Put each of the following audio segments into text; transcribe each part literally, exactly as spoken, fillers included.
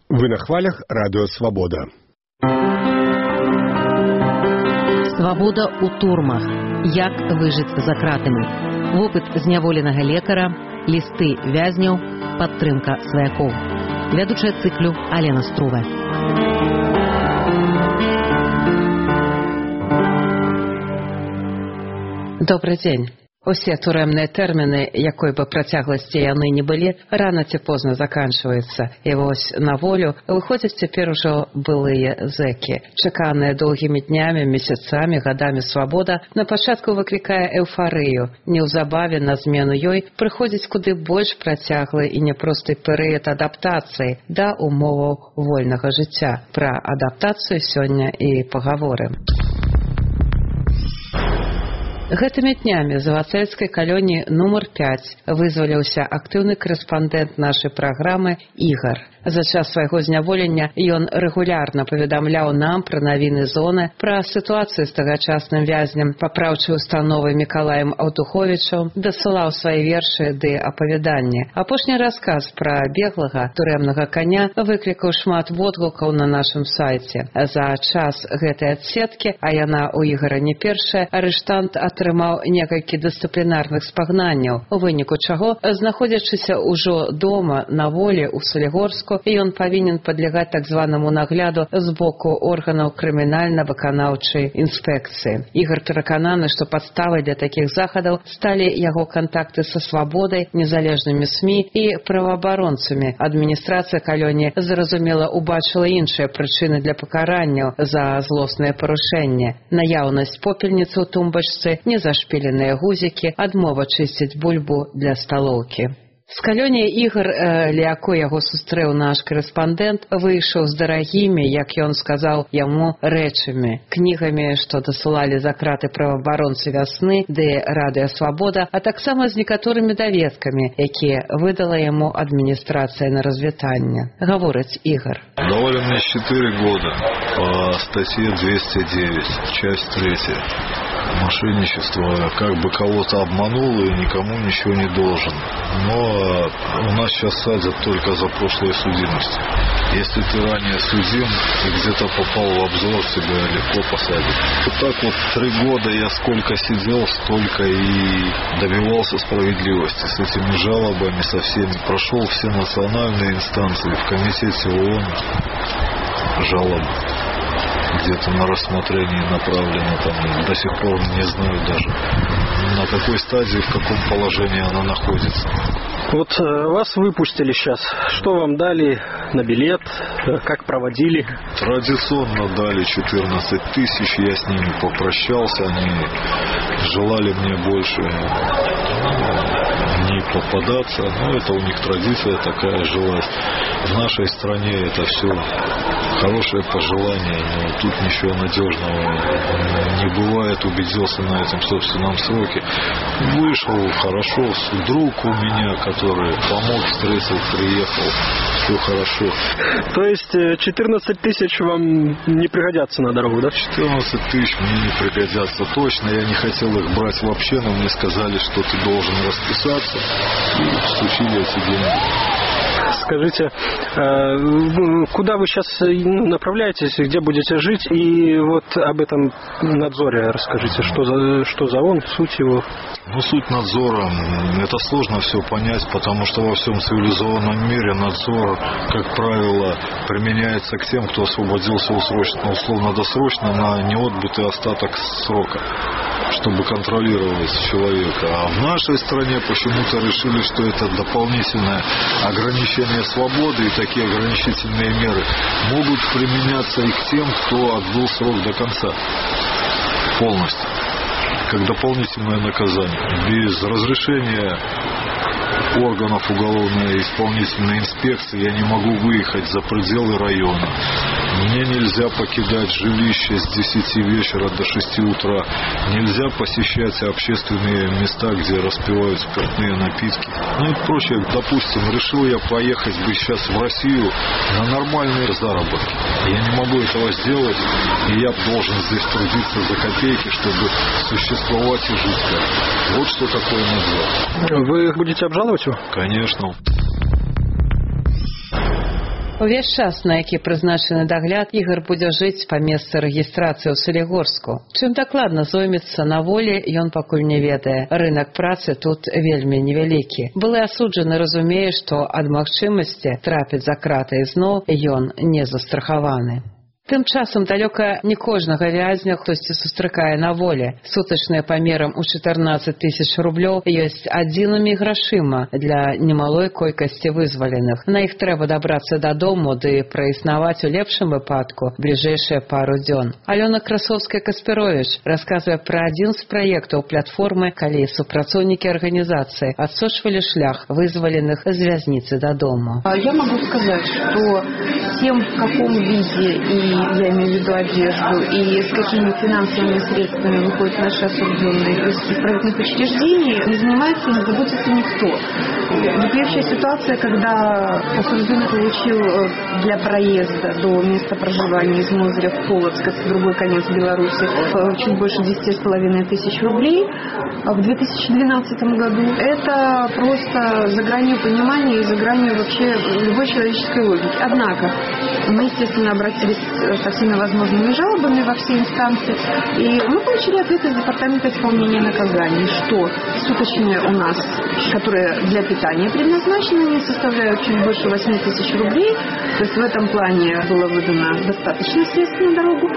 Вы на хвалях Радио Свобода. Свабода ў турмах. Як выжыць за кратамі. Вопыт зняволенага лекара, лісты вязняў, падтрымка сваякоў. Вядучая цыклю Алена Струва. Добрый дзень. Усе турэмныя тэрміны, якой бы працягласці яны не былі, рана ці позна заканчваюцца. І вось на волю выходзяць цяпер ужо былыя зэкі. Чаканая доўгімі днямі, месяцамі, гадамі свабода на пачатку выклікае эўфарыю. Неўзабаве на змену ёй прыходзіць куды больш працяглы і няпросты перыяд адаптацыі да умоваў вольнага жыцця. Пра адаптацыю сёння і пагаворым. Гэтымі днямі з вацэльскай калоніі нумар пяць вызваліўся актыўны корэспандэнт нашай праграмы Ігар. За час свайго зняволення ён рэгулярна паведамляў нам пра навіны зоны, пра сітуацыю з тагачасным вязнем папраўчай установы Мікалаем Аўтуховічам, дасылаў свае вершы ды апавяданні. Апошні расказ пра беглага турэмнага каня выклікаў шмат водгукаў на нашым сайце. За час гэтай адсеткі, а яна ў Ігара не першая, арыштант атрымаў некалькі дысцыплінарных спагнанняў, у выніку чаго, знаходзячыся ўжо дома на волі ў Салігорску, і ён павінен падлягаць так званаму нагляду з боку органаў крымінальна-выканаўчай інспекцыі. Ігар перакананы, што падставай для такіх захадаў сталі яго кантакты са свабодай, незалежнымі СМІ і праваабаронцамі. Адміністрацыя калоніі, зразумела, убачыла іншыя прычыны для пакаранняў за злосныя парушэнні. Наяўнасць попельніцы ў тумбачцы, незашпіленыя гузікі, адмова чысціць бульбу для сталоўкі. З калоніі Ігар, ля якой яго сустрэў наш корэспандэнт, выйшаў з дарагімі, як ён сказаў яму, рэчамі, кнігамі, што дасылалі за краты праваабаронцы вясны, ды Радыё Свабода, а таксама з некаторымі даведкамі, якія выдала яму адміністрацыя на развітанне. Гаворыць Ігар. Дали мне четыре года по статье двести девять, часть третья. Мошенничество, как бы кого-то обманул и никому ничего не должен. Но у нас сейчас садят только за прошлые судимости. Если ты ранее судим и где-то попал в обзор, тебя легко посадят. Вот так вот три года я сколько сидел, столько и добивался справедливости. С этими жалобами, со всеми. Прошел все национальные инстанции, в комитете ООН жалобы где-то на рассмотрение направлено, там до сих пор не знаю даже на какой стадии, в каком положении она находится. Вот э, вас выпустили сейчас. Что вам дали на билет? Как проводили? Традиционно дали четырнадцать тысяч. Я с ними попрощался. Они желали мне больше не попадаться. Но это у них традиция такая, желать. В нашей стране это все хорошее пожелание, но тут ничего надежного не бывает. Убедился на этом собственном сроке. Вышел хорошо. Друг у меня, который помог, встретил, приехал. Все хорошо. То есть четырнадцать тысяч вам не пригодятся на дорогу, да? четырнадцать тысяч мне не пригодятся точно. Я не хотел их брать вообще, но мне сказали, что ты должен расписаться. И всучили эти деньги. Скажите, куда вы сейчас направляетесь, где будете жить, и вот об этом надзоре расскажите, что за, что за он, суть его? Ну, суть надзора, это сложно все понять, потому что во всем цивилизованном мире надзор, как правило, применяется к тем, кто освободился усрочно, условно-досрочно на неотбытый остаток срока, чтобы контролировать человека. А в нашей стране почему-то решили, что это дополнительное ограничение свободы, и такие ограничительные меры могут применяться и к тем, кто отбыл срок до конца полностью, как дополнительное наказание. Без разрешения органов уголовной исполнительной инспекции я не могу выехать за пределы района. Мне нельзя покидать жилище с десяти вечера до шести утра. Нельзя посещать общественные места, где распивают спиртные напитки. Ну и прочее. Допустим, решил я поехать бы сейчас в Россию на нормальные заработки. Я не могу этого сделать, и я должен здесь трудиться за копейки, чтобы существовать и жить. Вот что такое надзор. Вы будете обжаловать его? Конечно. Увесь час, на які прызначаны дагляд, Ігар будзе жыць па месцы рэгістрацыі ў Салігорску. Чым дакладна зоймецца на волі, ён пакуль не ведае. Рынак працы тут вельмі невялікі. Былы асуджаны разумее, што ад магчымасці трапіць за краты ізноў ён не застрахаваны. Тым часам далёка не кожнага вязня хтосьці сустракае на волі. Сутачныя памерам у чатырнаццаць тысяч рублёў ёсць адзінымі грашыма для немалой колькасці вызваленых. На іх трэба дабрацца дадому ды праіснаваць у лепшым выпадку бліжэйшыя пару дзён. Алёна Красовская-Каспіровіч расказвае пра адзін з праектаў платформы, калі супрацоўнікі арганізацыі адсочвалі шлях вызваленых з вязніцы дадому. Я могу сказать, что тем, в каком виде и я имею в виду одежду, и с какими финансовыми средствами выходят наши осужденные из исправительных учреждений, не занимается и не заботится никто. Настоящая ситуация, когда осужденный получил для проезда до места проживания из Мозыря в Полоцк, это другой конец Беларуси, чуть больше десяти с половиной тысяч рублей в две тысячи двенадцатом году, это просто за гранью понимания и за гранью вообще любой человеческой логики. Однако мы, естественно, обратились со всеми возможными жалобами во все инстанции, и мы получили ответ из Департамента исполнения наказаний, что суточные у нас, которые для питания предназначены, они составляют чуть больше восемь тысяч рублей, то есть в этом плане было выдано достаточно средств на дорогу.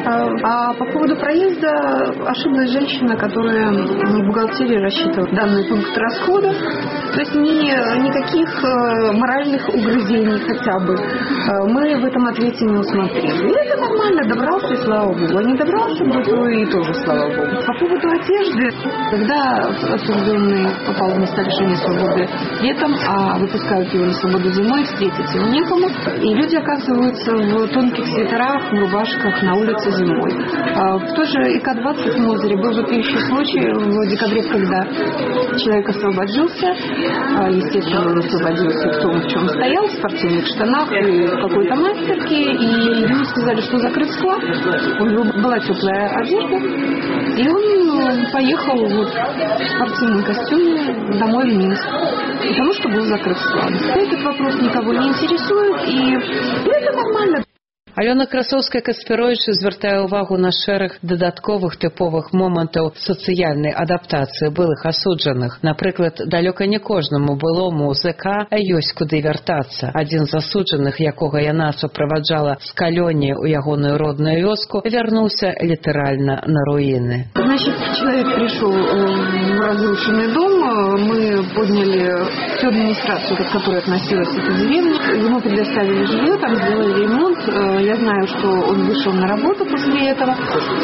А по поводу проезда ошиблась женщина, которая в бухгалтерии рассчитывала данный пункт расходов, то есть ни, никаких моральных угрызений хотя бы мы в этом ответе не усмотрели. И это нормально, добрался, и слава богу. А не добрался бы, то и тоже слава богу. По поводу одежды, когда осужденный попал в место лишения свободы летом, а выпускают его на свободу зимой, встретить его некому, и люди оказываются в тонких свитерах, в рубашках на улице зимой. В той же И К двадцать в Мозыре был вопиющий случай в декабре, когда человек освободился, естественно, он освободился в том, в чем стоял, в спортивных штанах и какой-то мастерке, и ему сказали, что закрыт склад, у него была теплая одежда, и он поехал вот в спортивном костюме домой в Минск, потому что был закрыт склад. Этот вопрос никого не интересует, и это нормально. Алёна Красовская-Каспіровіч звяртае ўвагу на шэраг дадатковых тыповых момантаў сацыяльнай адаптацыі былых асуджаных. Напрыклад, далёка не кожнаму былому ЗК ёсць куды вяртацца. Адзін з асуджаных, якога яна суправаджала з калоніі ў ягоную родную вёску, вярнуўся літаральна на руіны. Значит, человек пришел в разрушенный дом, мы подняли всю администрацию, к которой относилась эта деревня, ему предоставили жилье, там сделали ремонт. Я знаю, что он вышел на работу после этого.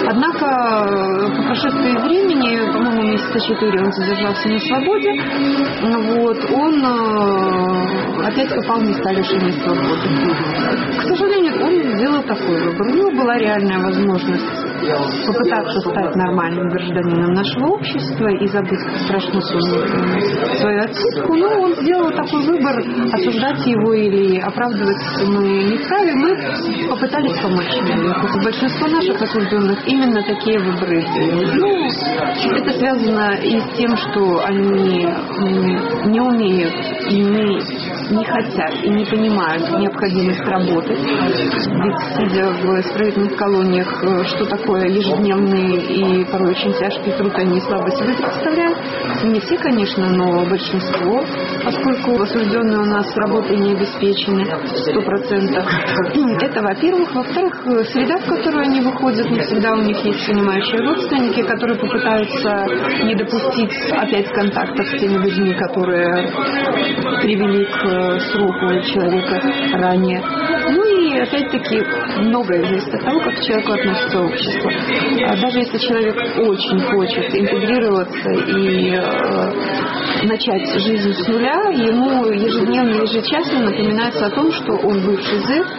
Однако по прошествии времени, по-моему, месяца четыре он задержался на свободе. Вот, он опять попал в места лишения свободы. К сожалению, он сделал такой выбор. У него была реальная возможность попытаться стать нормальным гражданином нашего общества и забыть страшную свою отсидку. Но он сделал такой выбор, осуждать его или оправдывать мы не вправе. Мы попытались помочь человеку. Большинство наших осужденных именно такие выборы делают. Ну, это связано и с тем, что они не умеют, и не, не хотят, и не понимают необходимость работать. Ведь, сидя в исправительных колониях, что такое ежедневный и порой очень тяжкий труд, они слабо себе представляют. Не все, конечно, но большинство, поскольку осужденные у нас работой не обеспечены сто процентов. Это, во-первых. Во-вторых, среда, в которую они выходят, не всегда у них есть понимающие родственники, которые попытаются не допустить опять контактов с теми людьми, которые привели к сроку человека ранее. Ну и опять-таки многое зависит от того, как к человеку относится общество. Даже если человек очень хочет интегрироваться и э, начать жизнь с нуля, ему ежедневно, ежечасно напоминается о том, что он бывший зэк.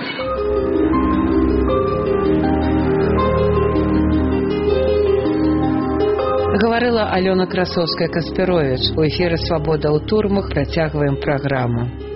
Гаварыла Алёна Красовская-Каспіровіч. У эфіры «Свабода ў турмах» працягваем праграму.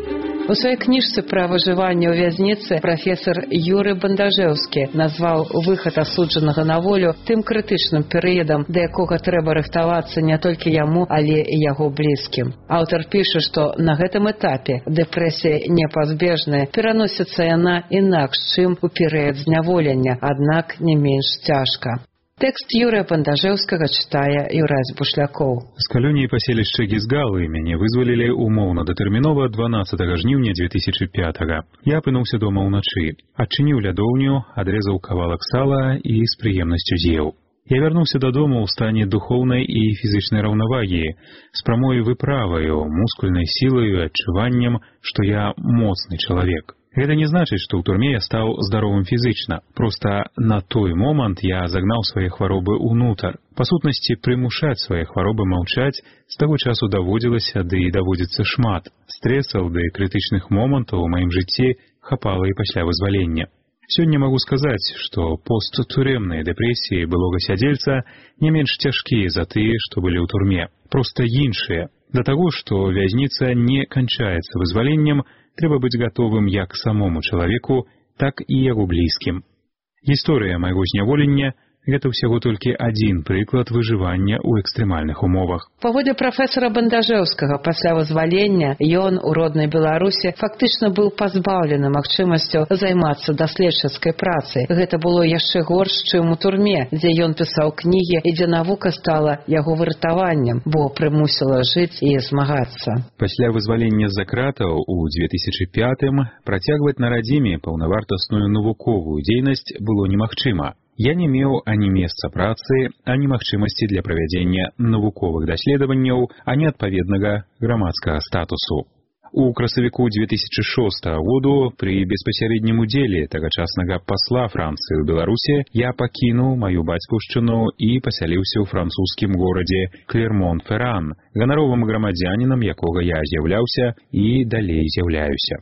У сваёй кніжцы пра выжыванне ў вязніцы прафесар Юрый Бандажэўскі назваў выхад асуджанага на волю тым крытычным перыядам, да якога трэба рыхтавацца не толькі яму, але і яго блізкім. Аўтар піша, што на гэтым этапе дэпрэсія непазбежная, пераносіцца яна інакш, чым у перыяд зняволення, аднак не менш цяжка. Тэкст Юрыя Бандажэўскага чытае Юрась Бушлякоў. З калоніі паселішча Гізгалы мяне вызвалілі умоўна-датэрмінова дванаццатага жніўня дзве тысячы пятага. Я апынуўся дома ўначы. Адчыніў лядоўню, адрэзаў кавалак сала і з прыемнасцю з'еў. Я вярнуўся дадому ў стане духоўнай і фізычнай раўнавагі, з прамой выправаю, мускульнай сілаю і адчуваннем, што я моцны чалавек. Гэта не значыць, што ў турме я стаў здаровым фізычна. Проста на той момант я загнаў свае хваробы ўнутр. Па сутнасці, прымушаць свае хваробы маўчаць з таго часу даводзілася, ды і даводзіцца шмат. Стрэсаў ды крытычных момантаў у маім жыцці хапала і пасля вызвалення. Сёння магу сказаць, што посттурэмныя дэпрэсіі былога сядзельца не менш цяжкія за тыя, што былі ў турме. Проста іншыя. Да таго, што вязніца не канчаецца вызваленнем, трэба быць гатовым як самому чалавеку, так і яго блізкім. Гісторыя майго зняволення – гэта ўсяго толькі адзін прыклад выжывання ў экстрэмальных умовах. Паводле прафесара Бандажэўскага, пасля вызвалення ён у роднай Беларусі фактычна быў пазбаўлены магчымасцю займацца даследчыцкай працай. Гэта было яшчэ горш, чым у турме, дзе ён пісаў кнігі і дзе навука стала яго выратаваннем, бо прымусіла жыць і змагацца. Пасля вызвалення з-за кратаў у дзве тысячы пятым працягваць на радзіме паўнавартасную навуковую дзейнасць было немагчыма. Я не меў ані месца працы, ані магчымасці для правядзення навуковых даследаванняў, ані адпаведнага грамадскага статусу. У красавіку дзве тысячы шостага году пры беспасярэднім удзеле тагачаснага пасла Францыі ў Беларусі я пакінуў маю бацькаўшчыну і пасяліўся ў французскім горадзе Клермон-Ферран, ганаровым грамадзянінам якога я з'яўляўся і далей з'яўляюся.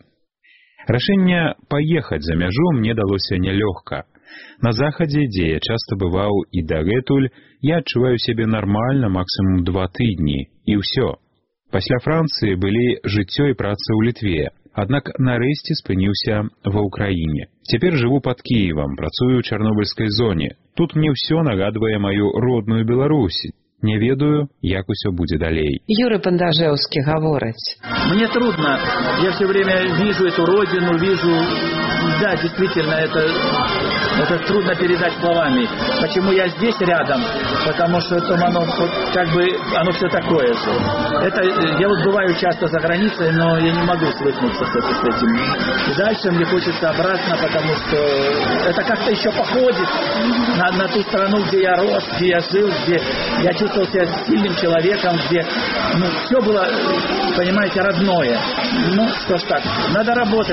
Рашэнне паехаць за мяжу мне далося нялёгка. На захадзе, дзе я часта бываў і дагэтуль, я адчуваю сябе нармальна максімум два тыдні, і ўсё. Пасля Францыі былі жыццё і праца ў Літве, аднак нарэшце спыніўся ва ўкраіне. Цяпер жыву пад Кіевам, працую ў Чарнобыльскай зоне. Тут мне ўсё нагадвае маю родную Беларусь. Не ведаю, як усё будзе далей. Юрий Бандажэўскі гаворыць. Мне трудно. Я все время вижу эту родину, вижу... Да, действительно, это, это трудно передать словами. Почему я здесь рядом? Потому что это оно, как бы, оно все такое же. Это, я вот бываю часто за границей, но я не могу свыкнуться с этим. И дальше мне хочется обратно, потому что это как-то еще походит на, на ту страну, где я рос, где я жил, где я чувствовал себя сильным человеком, где ну, все было, понимаете, родное. Ну, что ж так, надо работать.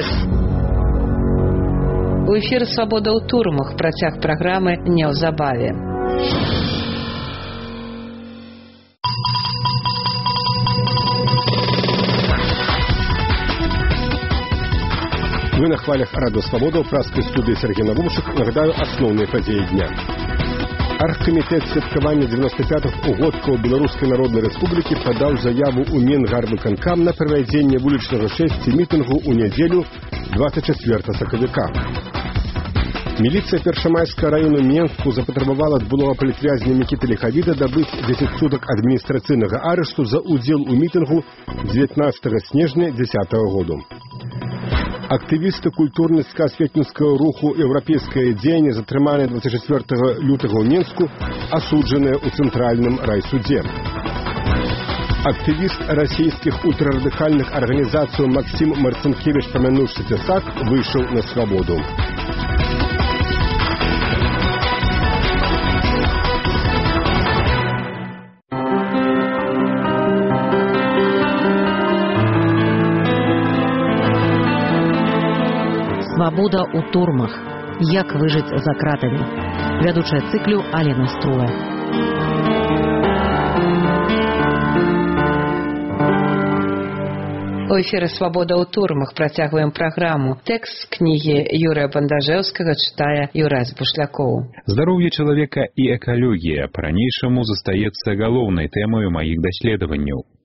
У эфіры «Свабода ў турмах», працяг праграмы неўзабаве. Вы на хвалях радио «Свобода» в пражской студии Сергей Навумчик. Нагадаю основные подеи дня. Аргкамітэт святкавання дзевяносто пятых угодкаў Беларускай Народнай Рэспублікі падаў заяву ў Менгарвыканкам на правядзенне вулічнага шэсця мітынгу ў нядзелю двадцать четвёртага сакавіка. Міліцыя Першамайскага району Менску запатрабавала ад былога палітвязня Мікіты Ліхавіда дабыць дзесяць сутак адміністрацыйнага арышту за ўдзел у мітынгу дзевятнаццатага снежня дзесятага году. Актывісты культурніцка-асветніцкага руху «Еўрапейскае дзеянне», затрыманыя двадцать четвёртага лютага ў Менску, асуджаныя ў цэнтральным райсудзе. Актывіст расійскіх ультрарадыкальных арганізацый Максим Марцинкевич, памянуўшы цесак, выйшаў на свабоду. Свабода ў турмах. Як выжыць за кратамі. Вядучая цыклю Алена Струя. У эфіры «Свабода ў турмах» працягваем праграму. Тэкст кнігі Юрыя Бандажэўскага чытае Юрась Бушлякоў. Здароўе чалавека і экалогія па-ранейшаму застаецца галоўнай тэмаю маіх даследаванняў.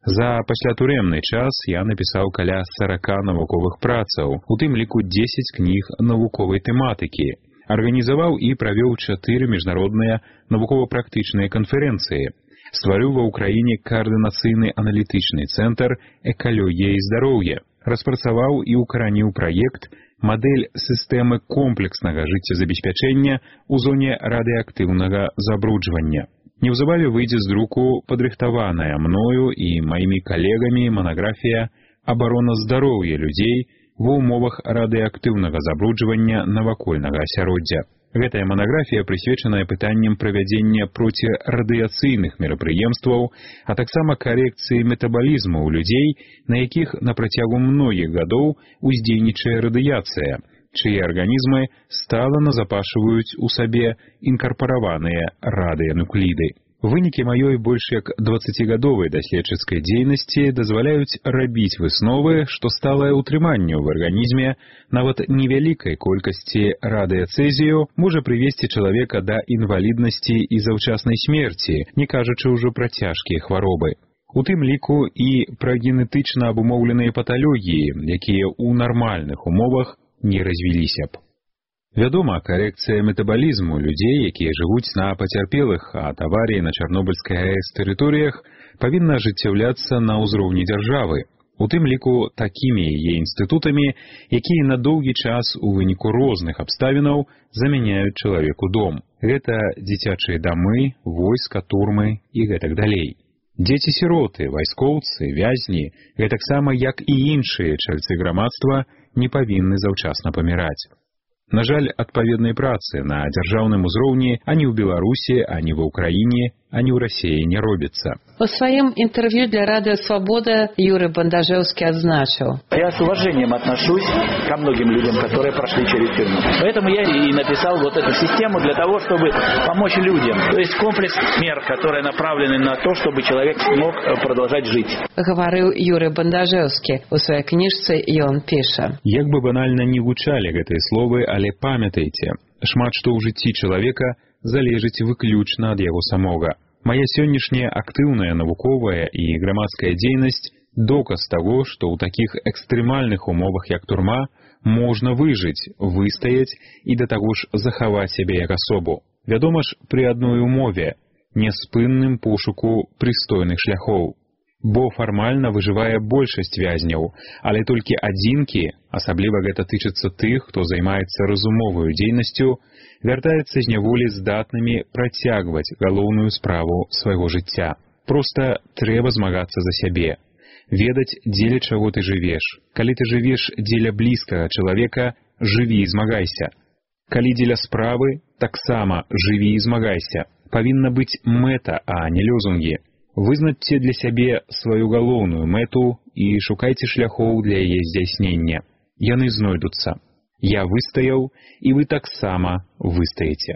За паслятурэмны час я напісаў каля сорока навуковых працаў, у тым ліку дзесяць кніг навуковай тэматыкі. Арганізаваў і правёў чатыры міжнародныя навукова-практычныя канферэнцыі. Стварыў ва ўкраіне каардынацыйны аналітычны цэнтр «Экалогія і здароўе». Распрацаваў і укараніў праект «Мадэль сістэмы комплекснага жыццезабеспячэння ў зоне радыеактыўнага забруджвання». Неўзабаве выйдзе з друку падрыхтаваная мною і маімі калегамі манаграфія «Абарона здароўя людзей ва ўмовах радыеактыўнага забруджвання навакольнага асяроддзя». Гэтая манаграфія прысвечаная пытанням правядзення процірадыяцыйных мерапрыемстваў, а таксама карэкцыі метабалізму ў людзей, на якіх на працягу многіх гадоў уздзейнічае радыяцыя, чые арганізмы стала назапашваюць у сабе інкарпараваныя радыенукліды. Вынікі маёй больш як дваццацігадовай даследчыцкай дзейнасці дазваляюць рабіць высновы, што сталае ўтрыманне ў арганізме нават невялікай колькасці радыяцэзію можа прывесці чалавека да інваліднасці і заўчаснай смерці, не кажучы ўжо пра цяжкія хваробы. У тым ліку і пра генетычна абумоўленыя паталогіі, якія ў нармальных умовах не развіліся б. Вядома, карэкцыя метабалізму людзей, якія жывуць на пацярпелых ад аварыі на Чарнобыльскай АЭС тэрыторыях, павінна ажыццяўляцца на ўзроўні дзяржавы, у тым ліку такімі яе інстытутамі, якія на доўгі час у выніку розных абставінаў замяняюць чалавеку дом. Гэта дзіцячыя дамы, войска, турмы і гэтак далей. Дзеці-сіроты, вайскоўцы, вязні, гэтаксама як і іншыя чальцы грамадства, не павінны заўчасна паміраць. На жаль, адпаведнай працы на дзяржаўным узроўні ані ў Беларусі, ані ва ўкраіне, ані ў Расіі не робіцца. У своем интервью для Радио Свобода Юрий Бандажевский отзначил: я с уважением отношусь ко многим людям, которые прошли через тюрьму. Поэтому я и написал вот эту систему для того, чтобы помочь людям. То есть комплекс мер, которые направлены на то, чтобы человек смог продолжать жить. Говорил Юрий Бандажевский у своей книжцы, и он пишет. Як бы банально не гучали гэтыя словы, але памятайте, шмат што ў жыцці чалавека залежыць выключна ад яго самога. Мая сённяшняя актыўная навуковая і грамадская дзейнасць – доказ таго, што ў такіх экстрэмальных умовах, як турма, можна выжыць, выстаяць і да таго ж захаваць сябе як асобу. Вядома ж, пры адной умове – няспынным пошуку прыстойных шляхоў. Бо фармальна выжывае большасць вязняў, але толькі адзінкі, асабліва гэта тычыцца тых, хто займаецца разумоваю дзейнасцю, вяртаецца з няволі здатнымі працягваць галоўную справу свайго жыцця. Проста трэба змагацца за сябе, ведаць, дзеля чаго ты жывеш. Калі ты жывеш дзеля блізкага чалавека, жыві і змагайся. Калі дзеля справы, таксама жыві і змагайся. Павінна быць мэта, а не лёзунгі. Вызначце для сябе сваю галоўную мэту і шукайце шляхоў для яе здзяйснення. Яны знойдуцца. Я выстаяў, і вы таксама выстаеце.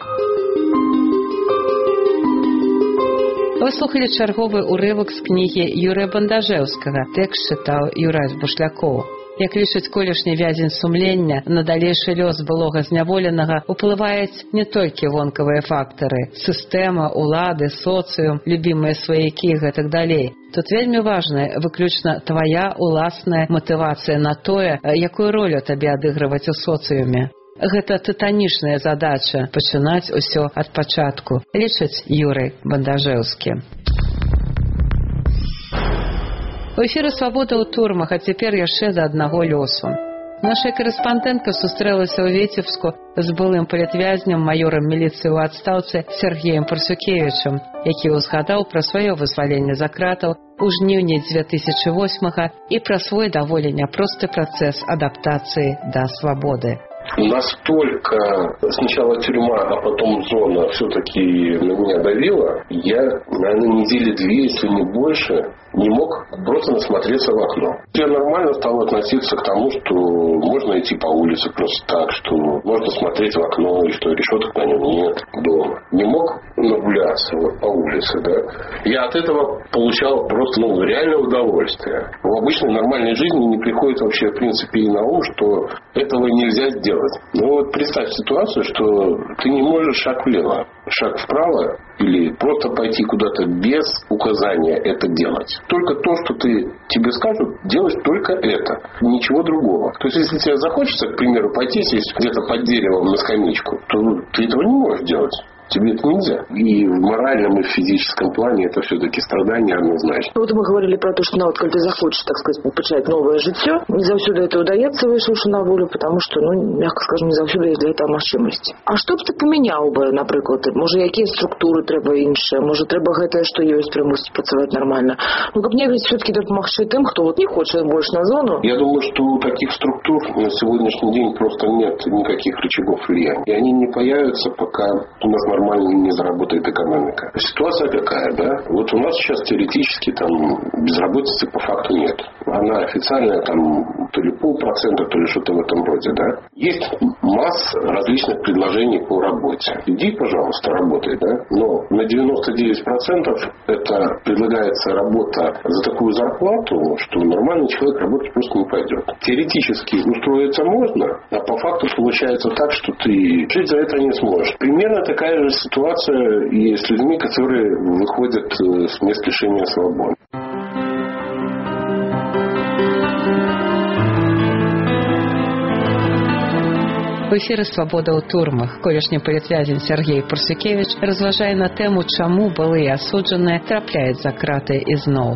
Вы слухали чарговы урывак з кнігі Юрыя Бандажэўскага. Тэкст чытаў Юрась Бушлякоў. Як лічыць колішні вязень сумлення, на далейшы лёс былога зняволенага уплываюць не толькі вонкавыя фактары – сістэма, улады, соцыум, любімыя сваякі і гэтак далей. Тут вельмі важная выключна твая уласная матывацыя на тое, якую ролю табе адыгрываць у соцыуме. Гэта тытанічная задача – пачынаць усё ад пачатку, лічыць Юрый Бандажэўскі. У эфіры «Свабода ў турмах», а цяпер яшчэ да аднаго лёсу. Наша корэспандэнтка сустрэлася ў Віцебску з былым палітвязням, маёрам міліцыі ў адстаўцы Сергеем Парсукевічам, які ўзгадаў пра сваё вызваленне з кратаў у жніўні дзве тысячы восьмага і пра свой даволі няпросты працэс адаптацыі да свабоды. Настолько сначала тюрьма, а потом зона все-таки на меня давила, я, наверное, недели две, если не больше, не мог просто насмотреться в окно. Я нормально стал относиться к тому, что можно идти по улице просто так, что можно смотреть в окно, и что решеток на нем нет дома. Не мог нагуляться вот по улице, да. Я от этого получал просто, ну, реальное удовольствие. В обычной нормальной жизни не приходит вообще, в принципе, и на ум, что этого нельзя сделать. Ну вот представь ситуацию, что ты не можешь шаг влево. шаг вправо или просто пойти куда-то без указания это делать. Только то, что ты, тебе скажут, делать только это. Ничего другого. То есть, если тебе захочется, к примеру, пойти сесть где-то под деревом на скамеечку, то ты этого не можешь делать. Тебе это нельзя. И в моральном, и в физическом плане это все-таки страдание однозначно. Вот мы говорили про то, что, ну, вот, когда ты захочешь, так сказать, почать новое житье, не завсюду это удается, вышел на волю, потому что, ну, мягко скажем, не завсюду есть для этого мажчимости. А что б ты поміняв би, наприклад? Може, які структури треба інші? Може, треба гэта, що є, примусить працювати нормально? Ну, как мне ведь все-таки допомогти тем, кто вот не хочет больше на зону. Я думаю, что у таких структур на сегодняшний день просто нет никаких рычагов влияния. И они не появятся, пока у нас нормально не заработает экономика. Ситуация какая, да? Вот у нас сейчас теоретически там безработицы по факту нет. Она официальная там то ли полпроцента, то ли что-то в этом роде, да? Есть масса различных предложений по работе. Иди, пожалуйста, работай, да? Но на девяносто девять процентов это предлагается работа за такую зарплату, что нормальный человек работать просто не пойдет. Теоретически устроиться можно, а по факту получается так, что ты жить за это не сможешь. Примерно такая же ситуация и с людьми, которые выходят с мест лишения свободы. В эфіры «Свабода ў турмах» колішні палітвязень Сергей Парсюкевич разважае на тэму, чаму былыя асуджаныя трапляюць за краты ізноў.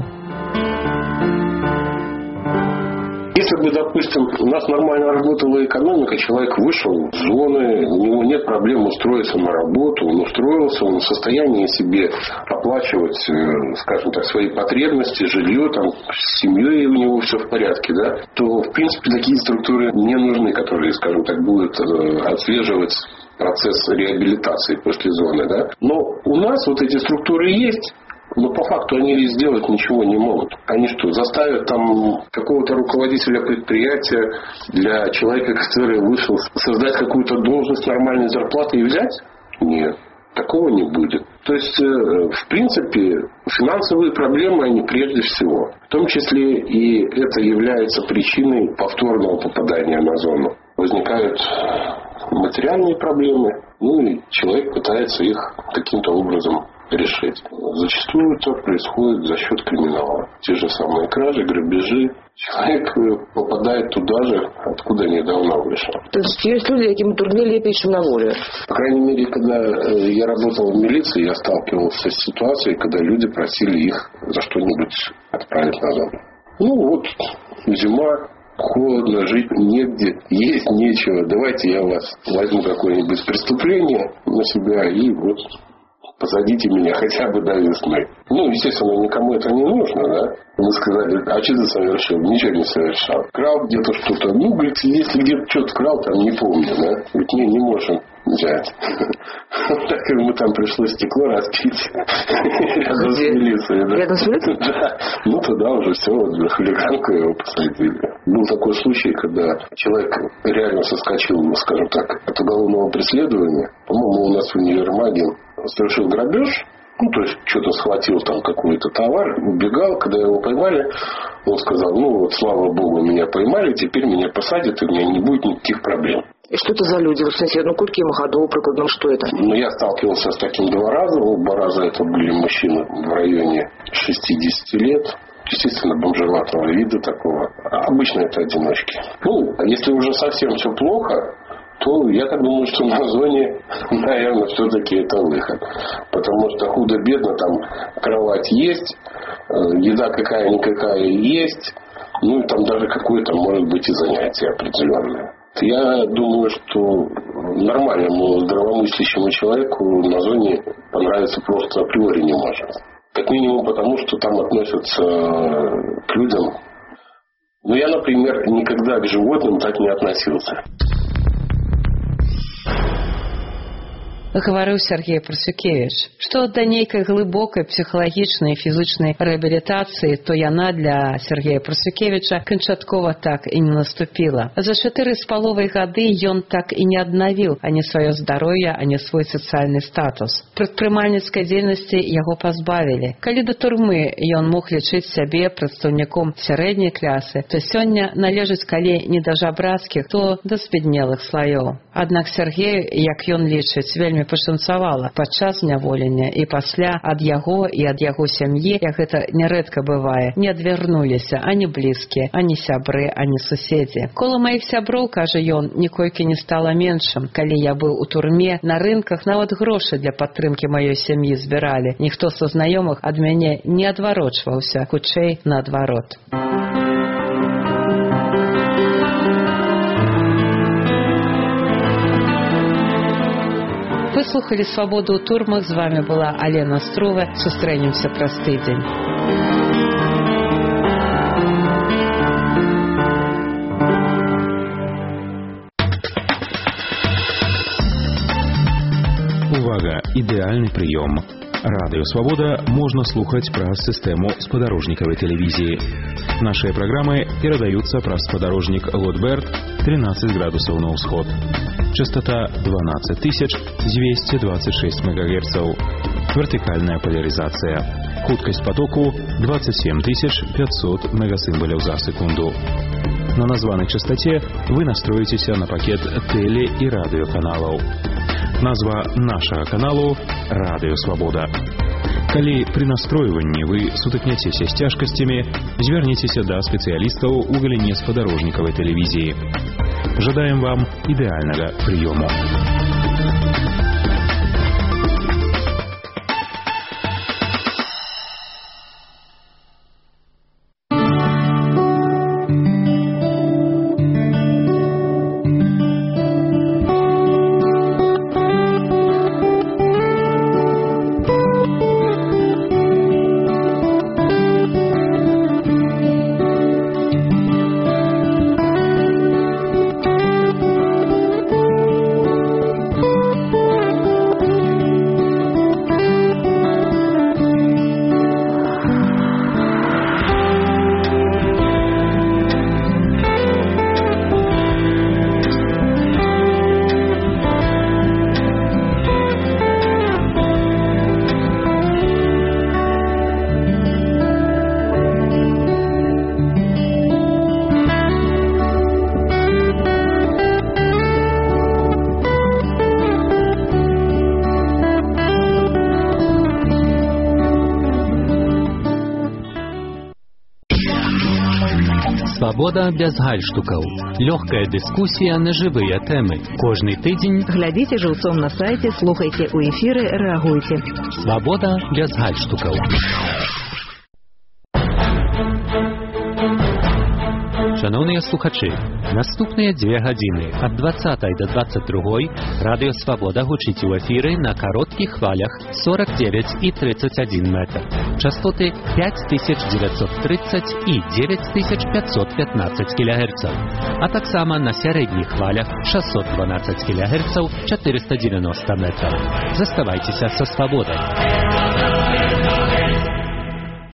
Если бы, допустим, у нас нормально работала экономика, человек вышел из зоны, у него нет проблем устроиться на работу, он устроился, он в состоянии себе оплачивать, скажем так, свои потребности, жилье, там, с семьей у него все в порядке, да, то, в принципе, такие структуры не нужны, которые, скажем так, будут отслеживать процесс реабилитации после зоны, да. Но у нас вот эти структуры есть. Но по факту они сделать ничего не могут. Они что, заставят там какого-то руководителя предприятия для человека, который вышел, создать какую-то должность нормальной зарплаты и взять? Нет, такого не будет. То есть, в принципе, финансовые проблемы, они прежде всего. В том числе и это является причиной повторного попадания на зону. Возникают материальные проблемы, ну и человек пытается их каким-то образом решить. Зачастую это происходит за счет криминала. Те же самые кражи, грабежи. Человек попадает туда же, откуда недавно вышел. То есть есть люди, яким труднее лепить, чем на воле? По крайней мере, когда я работал в милиции, я сталкивался с ситуацией, когда люди просили их за что-нибудь отправить на зону. Ну вот, зима, холодно, жить негде, есть нечего. Давайте я вас возьму какое-нибудь преступление на себя и вот посадите меня хотя бы до весны. Ну, естественно, никому это не нужно, да. Мы сказали, а что ты совершил? Ничего не совершал. Крал где-то что-то. Ну, говорит, если где-то что-то крал, там не помню, да. Говорит, не, не можем взять. Так как мы там пришлось стекло разбить. Рядом с милицией, да. Рядом с милицией? Да. Ну, тогда уже все, за хулиганку его посадили. Был такой случай, когда человек реально соскочил, скажем так, от уголовного преследования. По-моему, у нас в универмаге совершил грабеж, ну, то есть что-то схватил там какой-то товар, убегал, когда его поймали, он сказал, ну вот, слава богу, меня поймали, теперь меня посадят, и у меня не будет никаких проблем. И что это за люди? Вот, кстати, ну, кульки, маходол, прикладно, что это? Ну, я сталкивался с таким два раза, оба раза это были мужчины в районе шестидесяти лет. Естественно, бомжеватого вида такого. А обычно это одиночки. Ну, а если уже совсем все плохо, то я так думаю, что на зоне, наверное, все-таки это выход. Потому что худо-бедно там кровать есть, еда какая-никакая есть, ну и там даже какое-то может быть и занятие определенное. Я думаю, что нормальному здравомыслящему человеку на зоне понравится просто априори не может. Как минимум потому, что там относятся к людям. Ну, я, например, никогда к животным так не относился. Гаварыў Сергей Парсюкевич, што да нейкай глыбокай псіхалагічнай і фізычнай рэабілітацыі, то яна для Сергея Парсюкевича канчаткова так і не наступіла. За чатыры з паловай гады ён так і не аднавіў ані сваё здароўе, ані свой сацыяльны статус. Прадпрымальніцкай дзейнасці яго пазбавілі. Калі да турмы ён мог лічыць сябе прадстаўніком сярэдняй клясы, то сёння належыць калі не да жабрацкіх, то да збеднелых слаёў. Аднак Сергей, як ён лічыць, вельмі вельмі пашанцавала падчас зняволення, і пасля ад яго і ад яго сям'і, як гэта нярэдка бывае, не адвярнуліся ані блізкія, ані сябры, ані суседзі. Кола маіх сяброў, кажа ён, ніколькі не стала меншым. Калі я быў у турме, на рынках нават грошы для падтрымкі маёй сям'і збіралі. Ніхто са знаёмых ад мяне не адварочваўся, хутчэй наадварот. Вы слухали «Свабоду ў турмах». З вами была Алена Струва. Сустрэнемся праз тыдзень. Увага! Ідэальны прыём. Радыё «Свабода» можна слухаць праз сістэму спадарожнікавай тэлевізіі. Нашыя праграмы перадаюцца праз спадарожнік Лотберт тринадцать градусаў на ўсход. Частота двенадцать тысяч двести двадцать шесть мегагерцаў. Вертикальная поляризация. Хуткость потоку двадцать семь тысяч пятьсот мегасимволів за секунду. На названной частоте вы настроитесь на пакет теле- и радиоканалов. Назва нашего каналу «Радио Свобода». Калі при настройванні вы сутыкняцеся з цяжкасцямі, звярніцеся да спецыялістаў у галіне спадарожнікавай тэлевізіі. Жадаем вам ідэальнага прыёму. Свабода без гальштукаў. Лёгкая дыскусія на жывыя тэмы. Кожны тыдзень глядзіце жыўцом на сайце, слухайце ў эфіры, рэагуйце. Свабода без гальштукаў. Шановныя слухачы, наступныя дзве гадзіны ад двадцатай да двадцать другой радыё Свабода гучыць у эфіры на кароткіх хвалях сорок девять и тридцать один метр. Частоты пять тысяч девятьсот тридцать и девять тысяч пятьсот пятнадцать килогерцаў, а таксама на сярэдніх хвалях шестьсот двенадцать килогерцаў четыреста девяносто метров. Заставайцеся са Свабодай.